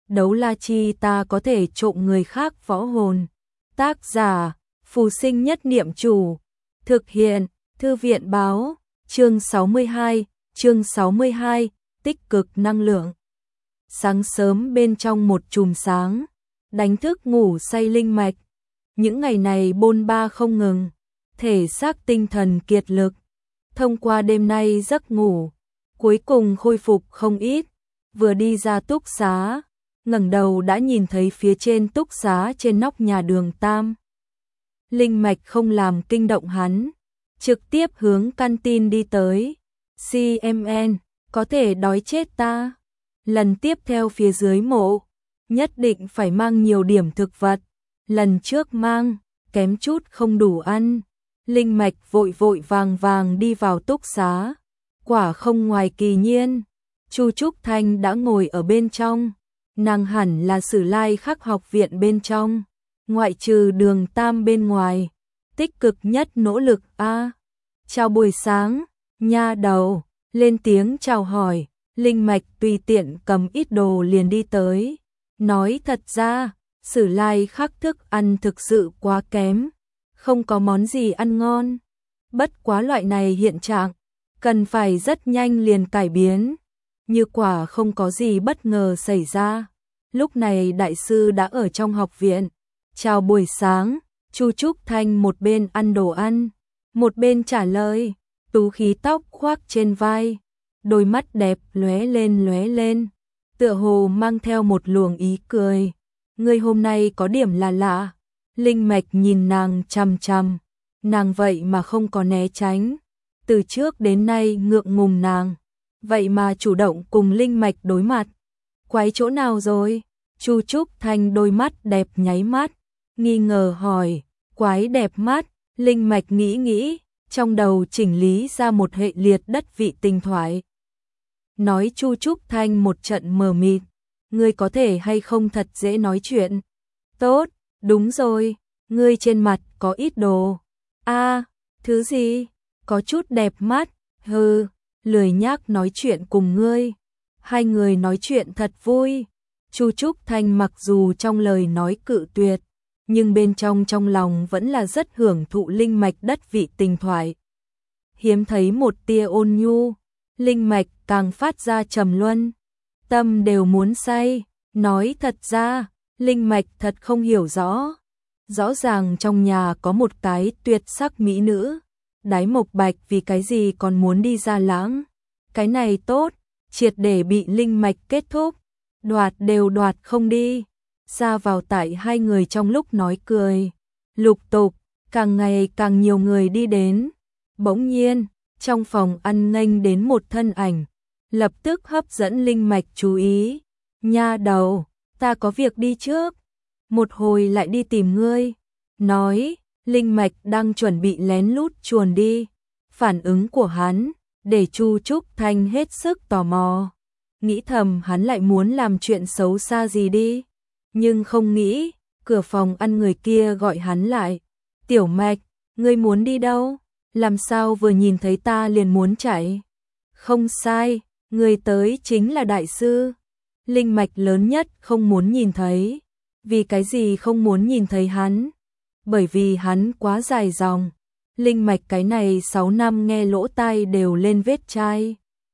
đấu la chi ta có thể trộm người khác võ hồn. Tác giả, Phù Sinh Nhất Niệm Chủ. Thực hiện, Thư viện báo, chương 62, tích cực năng lượng. Sáng sớm bên trong một chùm sáng, đánh thức ngủ say linh mạch. Những ngày này bôn ba không ngừng, thể xác tinh thần kiệt lực. Thông qua đêm nay giấc ngủ, cuối cùng khôi phục không ít. Vừa đi ra túc xá, ngẩng đầu đã nhìn thấy phía trên túc xá trên nóc nhà Đường Tam. Linh mạch không làm kinh động hắn, trực tiếp hướng canteen đi tới. CMN, có thể đói chết ta. Lần tiếp theo phía dưới mộ, nhất định phải mang nhiều điểm thực vật. Lần trước mang, kém chút không đủ ăn. Linh mạch vội vội vàng vàng đi vào túc xá. Quả không ngoài kỳ nhiên, Chu Trúc Thanh đã ngồi ở bên trong. Nàng hẳn là Sử Lai Khắc học viện bên trong, ngoại trừ Đường Tam bên ngoài, tích cực nhất nỗ lực a. Chào buổi sáng, nha đầu, lên tiếng chào hỏi. Linh mạch tùy tiện cầm ít đồ liền đi tới. Nói thật ra, Sử Lai Khắc thức ăn thực sự quá kém, không có món gì ăn ngon. Bất quá loại này hiện trạng, cần phải rất nhanh liền cải biến. Như quả không có gì bất ngờ xảy ra, lúc này đại sư đã ở trong học viện. Chào buổi sáng, Chu Trúc Thanh một bên ăn đồ ăn, một bên trả lời, tú khí tóc khoác trên vai, đôi mắt đẹp lóe lên, tựa hồ mang theo một luồng ý cười. Ngươi hôm nay có điểm là lạ. Linh mạch nhìn nàng chằm chằm, nàng vậy mà không có né tránh. Từ trước đến nay ngượng ngùng nàng, vậy mà chủ động cùng linh mạch đối mặt. Quái chỗ nào rồi? Chu Trúc Thanh đôi mắt đẹp nháy mắt, nghi ngờ hỏi. Quái đẹp mắt. Linh mạch nghĩ, trong đầu chỉnh lý ra một hệ liệt đất vị tình thoại. Nói Chu Trúc Thanh một trận mờ mịt. Ngươi có thể hay không thật dễ nói chuyện? Tốt, đúng rồi, ngươi trên mặt có ít đồ. A, thứ gì? Có chút đẹp mắt. Hừ, lười nhác nói chuyện cùng ngươi. Hai người nói chuyện thật vui. Chu Trúc Thanh mặc dù trong lời nói cự tuyệt, nhưng bên trong lòng vẫn là rất hưởng thụ linh mạch đất vị tình thoại. Hiếm thấy một tia ôn nhu, linh mạch càng phát ra trầm luân, tâm đều muốn say. Nói thật ra, linh mạch thật không hiểu rõ. Rõ ràng trong nhà có một cái tuyệt sắc mỹ nữ, Đái Mộc Bạch vì cái gì còn muốn đi ra lãng. Cái này tốt, triệt để bị linh mạch kết thúc, đoạt không đi. Ra vào tại hai người trong lúc nói cười, lục tục, càng ngày càng nhiều người đi đến. Bỗng nhiên, trong phòng ăn nghênh đến một thân ảnh, lập tức hấp dẫn linh mạch chú ý. Nha đầu, ta có việc đi trước, một hồi lại đi tìm ngươi. Nói, linh mạch đang chuẩn bị lén lút chuồn đi. Phản ứng của hắn để Chu Trúc Thanh hết sức tò mò, nghĩ thầm hắn lại muốn làm chuyện xấu xa gì đi. Nhưng không nghĩ, cửa phòng ăn người kia gọi hắn lại. Tiểu mạch, ngươi muốn đi đâu? Làm sao vừa nhìn thấy ta liền muốn chạy? Không sai, người tới chính là đại sư. Linh mạch lớn nhất không muốn nhìn thấy. Vì cái gì không muốn nhìn thấy hắn? Bởi vì hắn quá dài dòng. Linh mạch cái này 6 năm nghe lỗ tai đều lên vết chai.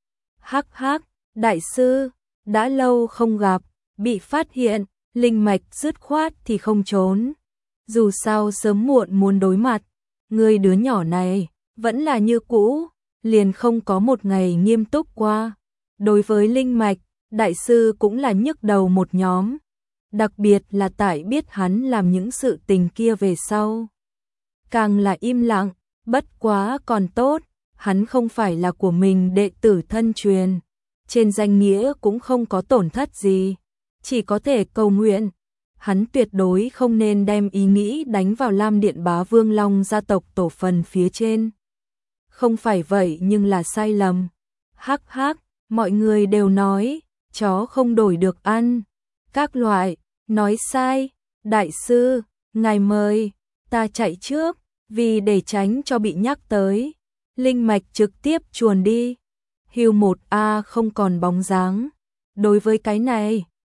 Hắc hắc, đại sư, đã lâu không gặp, bị phát hiện, linh mạch dứt khoát thì không trốn. Dù sao sớm muộn muốn đối mặt, người đứa nhỏ này vẫn là như cũ, liền không có một ngày nghiêm túc qua. Đối với linh mạch, đại sư cũng là nhức đầu một nhóm, đặc biệt là tại biết hắn làm những sự tình kia về sau. Càng là im lặng, bất quá còn tốt, hắn không phải là của mình đệ tử thân truyền, trên danh nghĩa cũng không có tổn thất gì, chỉ có thể cầu nguyện. Hắn tuyệt đối không nên đem ý nghĩ đánh vào Lam Điện Bá Vương Long gia tộc tổ phần phía trên. Không phải vậy nhưng là sai lầm. Hắc hắc, mọi người đều nói, chó không đổi được ăn. Các loại, nói sai, đại sư, ngài mời, ta chạy trước, vì để tránh cho bị nhắc tới. Linh mạch trực tiếp chuồn đi. Hưu 1A không còn bóng dáng. Đối với cái này,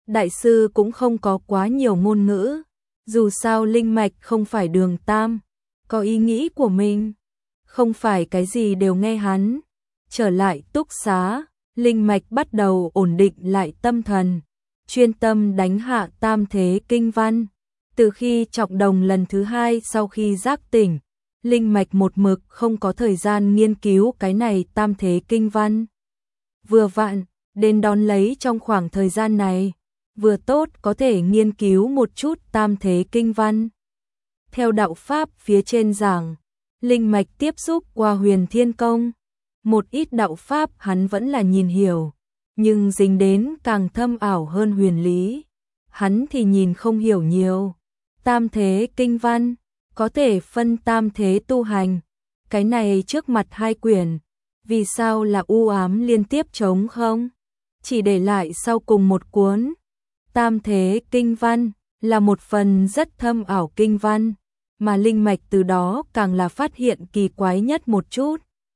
Đại sư cũng không có quá nhiều ngôn ngữ, dù sao linh mạch không phải Đường Tam, có ý nghĩ của mình, không phải cái gì đều nghe hắn. Trở lại túc xá, linh mạch bắt đầu ổn định lại tâm thần, chuyên tâm đánh hạ tam thế kinh văn. Từ khi Trọng Đồng lần thứ 2 sau khi giác tỉnh, linh mạch một mực không có thời gian nghiên cứu cái này tam thế kinh văn. Vừa vặn, đến đón lấy trong khoảng thời gian này, vừa tốt có thể nghiên cứu một chút tam thế kinh văn. Theo đạo pháp phía trên giảng, linh mạch tiếp xúc qua Huyền Thiên Công, một ít đạo pháp hắn vẫn là nhìn hiểu, nhưng dính đến càng thâm ảo hơn huyền lý, hắn thì nhìn không hiểu nhiều. Tam thế kinh văn, có thể phân tam thế tu hành, cái này trước mặt 2 quyển, vì sao là u ám liên tiếp trống không? Chỉ để lại sau cùng một cuốn. Tam thế kinh văn là một phần rất thâm ảo kinh văn, mà linh mạch từ đó càng là phát hiện kỳ quái nhất một chút.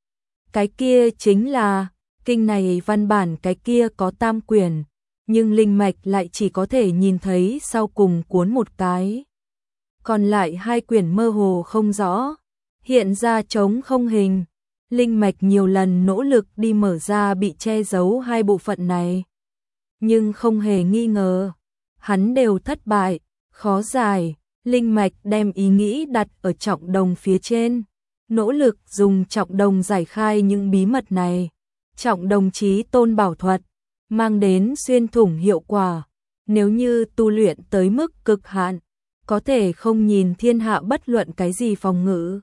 Cái kia chính là, kinh này văn bản cái kia có 3 quyển, nhưng linh mạch lại chỉ có thể nhìn thấy sau cùng cuốn một cái. Còn lại 2 quyển mơ hồ không rõ, hiện ra trống không hình. Linh mạch nhiều lần nỗ lực đi mở ra bị che giấu 2 bộ phận này, nhưng không hề nghi ngờ, hắn đều thất bại, khó giải. Linh mạch đem ý nghĩ đặt ở Trọng Đồng phía trên, nỗ lực dùng Trọng Đồng giải khai những bí mật này. Trọng Đồng chí tôn bảo thuật, mang đến xuyên thủng hiệu quả, nếu như tu luyện tới mức cực hạn, có thể không nhìn thiên hạ bất luận cái gì phòng ngự.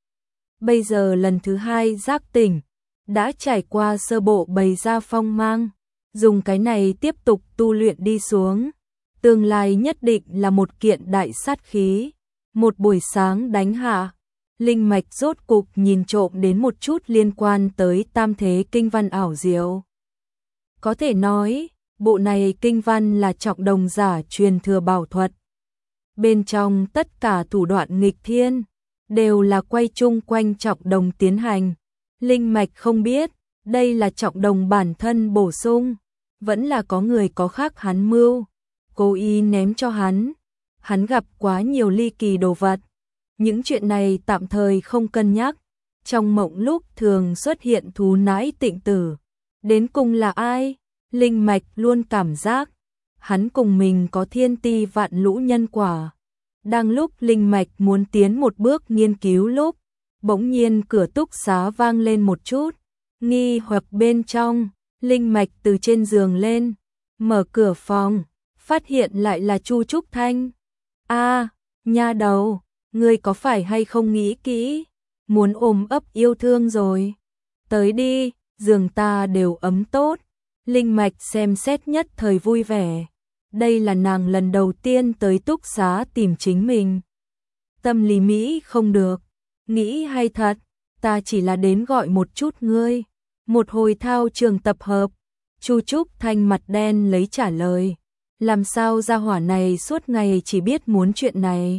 Bây giờ lần thứ 2 giác tỉnh, đã trải qua sơ bộ bày ra phong mang, dùng cái này tiếp tục tu luyện đi xuống, tương lai nhất định là một kiện đại sát khí. Một buổi sáng đánh hạ, linh mạch rốt cục nhìn trộm đến một chút liên quan tới tam thế kinh văn ảo diệu. Có thể nói, bộ này kinh văn là Trọng Đồng giả truyền thừa bảo thuật. Bên trong tất cả thủ đoạn nghịch thiên, đều là quay chung quanh Trọng Đồng tiến hành. Linh mạch không biết, đây là Trọng Đồng bản thân bổ sung, vẫn là có người có khác hắn mưu, cố ý ném cho hắn. Hắn gặp quá nhiều ly kỳ đồ vật, những chuyện này tạm thời không cân nhắc. Trong mộng lúc thường xuất hiện thú nãi tịnh tử, đến cùng là ai? Linh mạch luôn cảm giác, hắn cùng mình có thiên ti vạn lũ nhân quả. Đang lúc linh mạch muốn tiến một bước nghiên cứu lúc, bỗng nhiên cửa túc xá vang lên một chút, nghi hoặc bên trong, linh mạch từ trên giường lên, mở cửa phòng, phát hiện lại là Chu Trúc Thanh. A, nha đầu, ngươi có phải hay không nghĩ kỹ, muốn ôm ấp yêu thương rồi? Tới đi, giường ta đều ấm tốt. Linh mạch xem xét nhất thời vui vẻ. Đây là nàng lần đầu tiên tới túc xá tìm chính mình. Tâm lý Mỹ không được, nghĩ hay thật, ta chỉ là đến gọi một chút ngươi. Một hồi thao trường tập hợp, Chu Trúc Thanh mặt đen lấy trả lời. Làm sao gia hỏa này suốt ngày chỉ biết muốn chuyện này.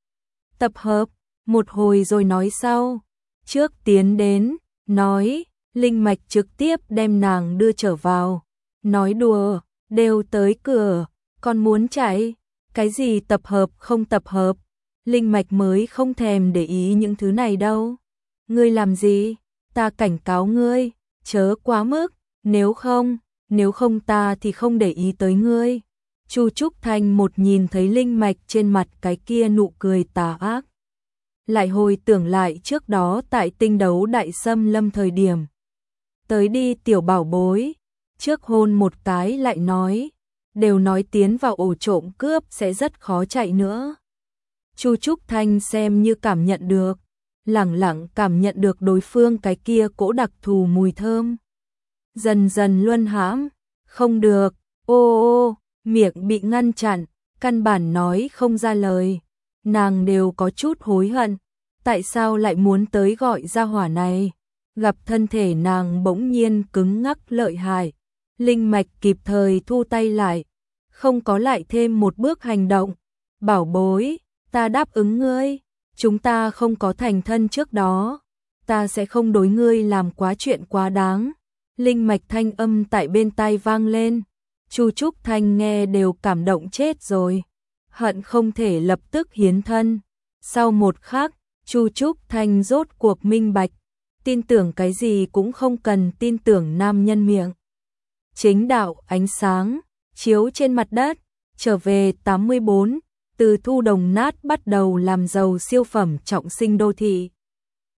Tập hợp, một hồi rồi nói sau. Trước tiến đến, nói, linh mạch trực tiếp đem nàng đưa trở vào. Nói đùa, đều tới cửa, còn muốn chạy, cái gì tập hợp không tập hợp. Linh mạch mới không thèm để ý những thứ này đâu. Ngươi làm gì? Ta cảnh cáo ngươi, chớ quá mức, nếu không ta thì không để ý tới ngươi. Chu Trúc Thanh một nhìn thấy linh mạch trên mặt cái kia nụ cười tà ác. Lại hồi tưởng lại trước đó tại tinh đấu đại xâm lâm thời điểm. Tới đi tiểu bảo bối, trước hôn một cái lại nói, đều nói tiến vào ổ trộm cướp sẽ rất khó chạy nữa. Chu Trúc Thanh xem như cảm nhận được, lẳng lặng cảm nhận được đối phương cái kia cỗ đặc thù mùi thơm. Dần dần luân hãm, không được, ô, miệng bị ngăn chặn, căn bản nói không ra lời. Nàng đều có chút hối hận, tại sao lại muốn tới gọi gia hỏa này. Gặp thân thể nàng bỗng nhiên cứng ngắc lợi hại, linh mạch kịp thời thu tay lại, không có lại thêm một bước hành động. Bảo bối, ta đáp ứng ngươi, chúng ta không có thành thân trước đó, ta sẽ không đối ngươi làm quá chuyện quá đáng. Linh mạch thanh âm tại bên tai vang lên. Chu Trúc Thanh nghe đều cảm động chết rồi, hận không thể lập tức hiến thân. Sau một khắc, Chu Trúc Thanh rốt cuộc minh bạch, tin tưởng cái gì cũng không cần tin tưởng nam nhân miệng. Chính đạo ánh sáng chiếu trên mặt đất, trở về 84, từ Thu Đồng Nát bắt đầu làm giàu siêu phẩm trọng sinh đô thị.